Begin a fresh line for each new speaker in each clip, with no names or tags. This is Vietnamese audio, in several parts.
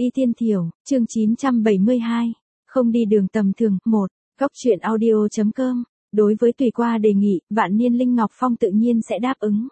Y Tiên Thiểu, chương 972. Không đi đường tầm thường. 1. Góc truyện audio.com. Đối với Tùy Qua đề nghị, Vạn Niên Linh Ngọc Phong tự nhiên sẽ đáp ứng.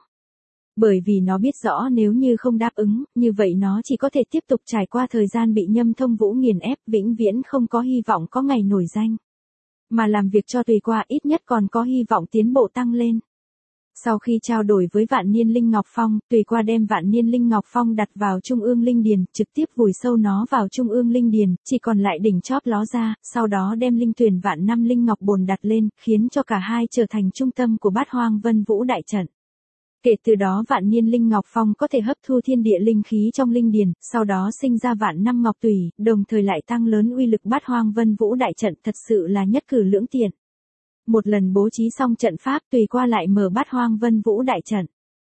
Bởi vì nó biết rõ nếu như không đáp ứng, như vậy nó chỉ có thể tiếp tục trải qua thời gian bị Nhâm Thông Vũ nghiền ép, vĩnh viễn không có hy vọng có ngày nổi danh. Mà làm việc cho Tùy Qua ít nhất còn có hy vọng tiến bộ tăng lên. Sau khi trao đổi với Vạn Niên Linh Ngọc Phong, Tùy Qua đem Vạn Niên Linh Ngọc Phong đặt vào Trung ương Linh Điền, trực tiếp vùi sâu nó vào Trung ương Linh Điền, chỉ còn lại đỉnh chóp ló ra, sau đó đem linh tuyển Vạn Năm Linh Ngọc Bồn đặt lên, khiến cho cả hai trở thành trung tâm của Bát Hoang Vân Vũ đại trận. Kể từ đó Vạn Niên Linh Ngọc Phong có thể hấp thu thiên địa linh khí trong linh điền, sau đó sinh ra vạn năm ngọc tùy, đồng thời lại tăng lớn uy lực Bát Hoang Vân Vũ đại trận, thật sự là nhất cử lưỡng tiện. Một lần bố trí xong trận pháp, Tùy Qua lại mở Bát Hoang Vân Vũ đại trận.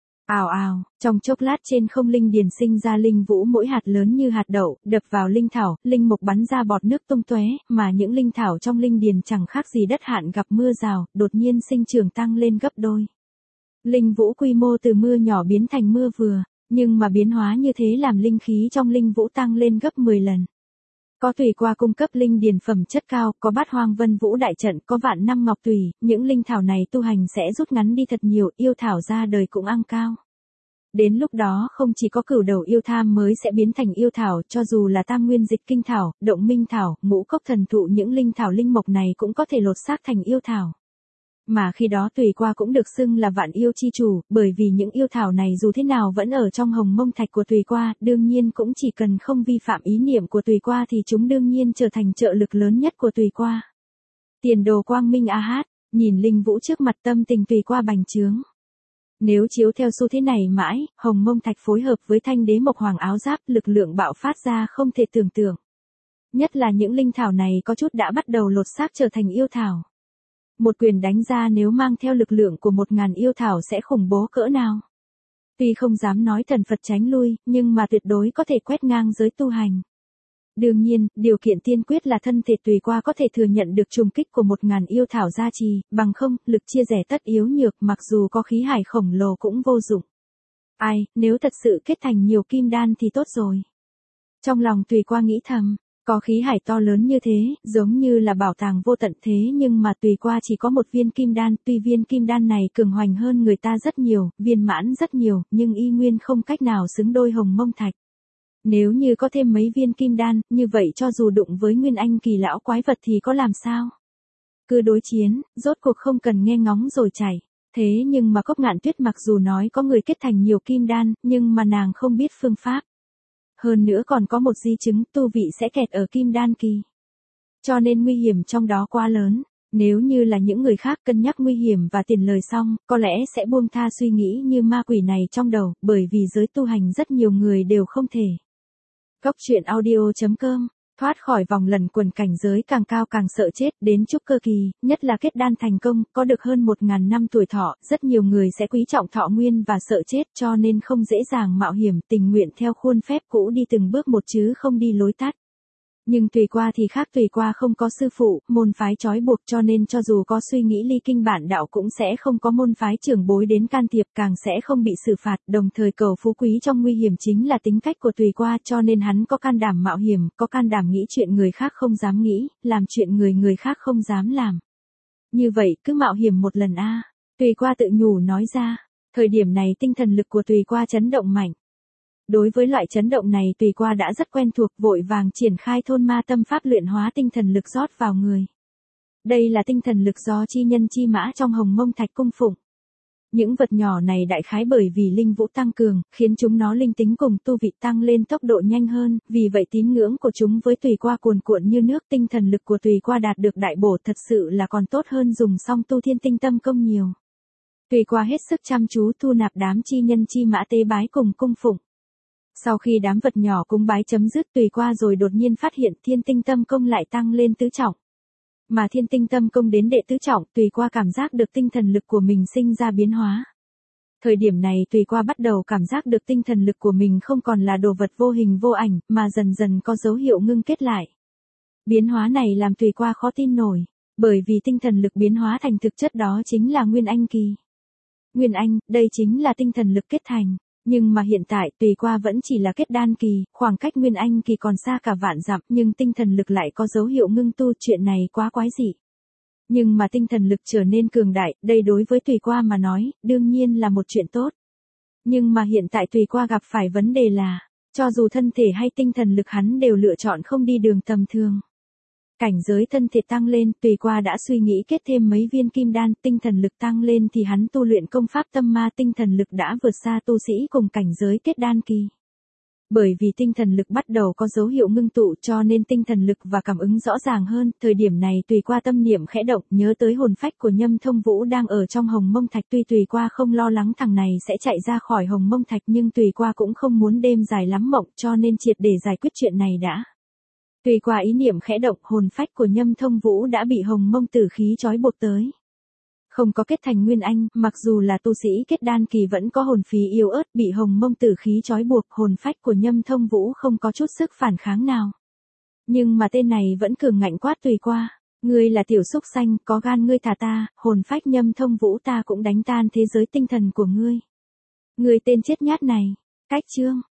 Ào ào, trong chốc lát trên không linh điền sinh ra linh vũ mỗi hạt lớn như hạt đậu, đập vào linh thảo, linh mục bắn ra bọt nước tung tóe, mà những linh thảo trong linh điền chẳng khác gì đất hạn gặp mưa rào, đột nhiên sinh trưởng tăng lên gấp đôi. Linh vũ quy mô từ mưa nhỏ biến thành mưa vừa, nhưng mà biến hóa như thế làm linh khí trong linh vũ tăng lên gấp 10 lần. Có Tùy Qua cung cấp linh điền phẩm chất cao, có Bát Hoang Vân Vũ đại trận, có vạn năm ngọc tùy, những linh thảo này tu hành sẽ rút ngắn đi thật nhiều, yêu thảo ra đời cũng ăn cao. Đến lúc đó không chỉ có cửu đầu yêu tham mới sẽ biến thành yêu thảo, cho dù là tam nguyên dịch kinh thảo, động minh thảo, ngũ cốc thần thụ, những linh thảo linh mộc này cũng có thể lột xác thành yêu thảo. Mà khi đó Tùy Qua cũng được xưng là vạn yêu chi chủ, bởi vì những yêu thảo này dù thế nào vẫn ở trong hồng mông thạch của Tùy Qua, đương nhiên cũng chỉ cần không vi phạm ý niệm của Tùy Qua thì chúng đương nhiên trở thành trợ lực lớn nhất của Tùy Qua. Tiền đồ quang minh a hát, nhìn linh vũ trước mặt tâm tình Tùy Qua bành trướng. Nếu chiếu theo xu thế này mãi, hồng mông thạch phối hợp với thanh đế mộc hoàng áo giáp, lực lượng bạo phát ra không thể tưởng tượng. Nhất là những linh thảo này có chút đã bắt đầu lột xác trở thành yêu thảo. Một quyền đánh ra nếu mang theo lực lượng của 1000 yêu thảo sẽ khủng bố cỡ nào. Tuy không dám nói thần Phật tránh lui, nhưng mà tuyệt đối có thể quét ngang giới tu hành. Đương nhiên, điều kiện tiên quyết là thân thể Tùy Qua có thể thừa nhận được trùng kích của 1000 yêu thảo gia trì, bằng không, lực chia rẽ tất yếu nhược, mặc dù có khí hải khổng lồ cũng vô dụng. Ai, nếu thật sự kết thành nhiều kim đan thì tốt rồi. Trong lòng Tùy Qua nghĩ thầm. Có khí hải to lớn như thế, giống như là bảo tàng vô tận thế nhưng mà Tùy Qua chỉ có một viên kim đan, tuy viên kim đan này cường hoành hơn người ta rất nhiều, viên mãn rất nhiều, nhưng y nguyên không cách nào xứng đôi hồng mông thạch. Nếu như có thêm mấy viên kim đan, như vậy cho dù đụng với nguyên anh kỳ lão quái vật thì có làm sao? Cứ đối chiến, rốt cuộc không cần nghe ngóng rồi chảy. Thế nhưng mà Cốc Ngạn Tuyết mặc dù nói có người kết thành nhiều kim đan, nhưng mà nàng không biết phương pháp. Hơn nữa còn có một di chứng tu vị sẽ kẹt ở kim đan kỳ. Cho nên nguy hiểm trong đó quá lớn, nếu như là những người khác cân nhắc nguy hiểm và tiền lời xong, có lẽ sẽ buông tha suy nghĩ như ma quỷ này trong đầu, bởi vì giới tu hành rất nhiều người đều không thể. Góc truyện audio.com. Thoát khỏi vòng lẩn quẩn cảnh giới càng cao càng sợ chết, đến trúc cơ kỳ, nhất là kết đan thành công, có được hơn 1000 năm tuổi thọ, rất nhiều người sẽ quý trọng thọ nguyên và sợ chết cho nên không dễ dàng mạo hiểm, tình nguyện theo khuôn phép cũ đi từng bước một chứ không đi lối tắt. Nhưng Tùy Qua thì khác, Tùy Qua không có sư phụ, môn phái trói buộc cho nên cho dù có suy nghĩ ly kinh bản đạo cũng sẽ không có môn phái trưởng bối đến can thiệp, càng sẽ không bị xử phạt, đồng thời cầu phú quý trong nguy hiểm chính là tính cách của Tùy Qua cho nên hắn có can đảm mạo hiểm, có can đảm nghĩ chuyện người khác không dám nghĩ, làm chuyện người khác không dám làm. Như vậy cứ mạo hiểm một lần a. Tùy Qua tự nhủ nói ra, thời điểm này tinh thần lực của Tùy Qua chấn động mạnh. Đối với loại chấn động này Tùy Qua đã rất quen thuộc, vội vàng triển khai thôn ma tâm pháp luyện hóa tinh thần lực rót vào người. Đây là tinh thần lực do chi nhân chi mã trong hồng mông thạch cung phụng. Những vật nhỏ này đại khái bởi vì linh vũ tăng cường, khiến chúng nó linh tính cùng tu vị tăng lên tốc độ nhanh hơn, vì vậy tín ngưỡng của chúng với Tùy Qua cuồn cuộn như nước, tinh thần lực của Tùy Qua đạt được đại bổ thật sự là còn tốt hơn dùng song tu thiên tinh tâm công nhiều. Tùy Qua hết sức chăm chú thu nạp đám chi nhân chi mã tế bái cùng cung phụng. Sau khi đám vật nhỏ cúng bái chấm dứt Tùy Qua rồi đột nhiên phát hiện thiên tinh tâm công lại tăng lên tứ trọng. Mà thiên tinh tâm công đến đệ tứ trọng, Tùy Qua cảm giác được tinh thần lực của mình sinh ra biến hóa. Thời điểm này Tùy Qua bắt đầu cảm giác được tinh thần lực của mình không còn là đồ vật vô hình vô ảnh, mà dần dần có dấu hiệu ngưng kết lại. Biến hóa này làm Tùy Qua khó tin nổi, bởi vì tinh thần lực biến hóa thành thực chất đó chính là Nguyên Anh kỳ. Nguyên Anh, đây chính là tinh thần lực kết thành. Nhưng mà hiện tại Tùy Qua vẫn chỉ là kết đan kỳ, khoảng cách Nguyên Anh kỳ còn xa cả vạn dặm, nhưng tinh thần lực lại có dấu hiệu ngưng tu, chuyện này quá quái dị. Nhưng mà tinh thần lực trở nên cường đại, đây đối với Tùy Qua mà nói, đương nhiên là một chuyện tốt. Nhưng mà hiện tại Tùy Qua gặp phải vấn đề là, cho dù thân thể hay tinh thần lực hắn đều lựa chọn không đi đường tầm thường. Cảnh giới thân thể tăng lên, Tùy Qua đã suy nghĩ kết thêm mấy viên kim đan, tinh thần lực tăng lên thì hắn tu luyện công pháp tâm ma, tinh thần lực đã vượt xa tu sĩ cùng cảnh giới kết đan kỳ. Bởi vì tinh thần lực bắt đầu có dấu hiệu ngưng tụ cho nên tinh thần lực và cảm ứng rõ ràng hơn, thời điểm này Tùy Qua tâm niệm khẽ động, nhớ tới hồn phách của Nhâm Thông Vũ đang ở trong Hồng Mông Thạch, tuy Tùy Qua không lo lắng thằng này sẽ chạy ra khỏi Hồng Mông Thạch nhưng Tùy Qua cũng không muốn đêm dài lắm mộng cho nên triệt để giải quyết chuyện này đã. Tùy Qua ý niệm khẽ động, hồn phách của Nhâm Thông Vũ đã bị Hồng Mông tử khí trói buộc tới. Không có kết thành Nguyên Anh, mặc dù là tu sĩ kết đan kỳ vẫn có hồn phí yếu ớt, bị Hồng Mông tử khí trói buộc, hồn phách của Nhâm Thông Vũ không có chút sức phản kháng nào. Nhưng mà tên này vẫn cường ngạnh quát Tùy Qua, ngươi là tiểu súc sanh, có gan ngươi thả ta, hồn phách Nhâm Thông Vũ ta cũng đánh tan thế giới tinh thần của ngươi. Ngươi tên chết nhát này. Cách chương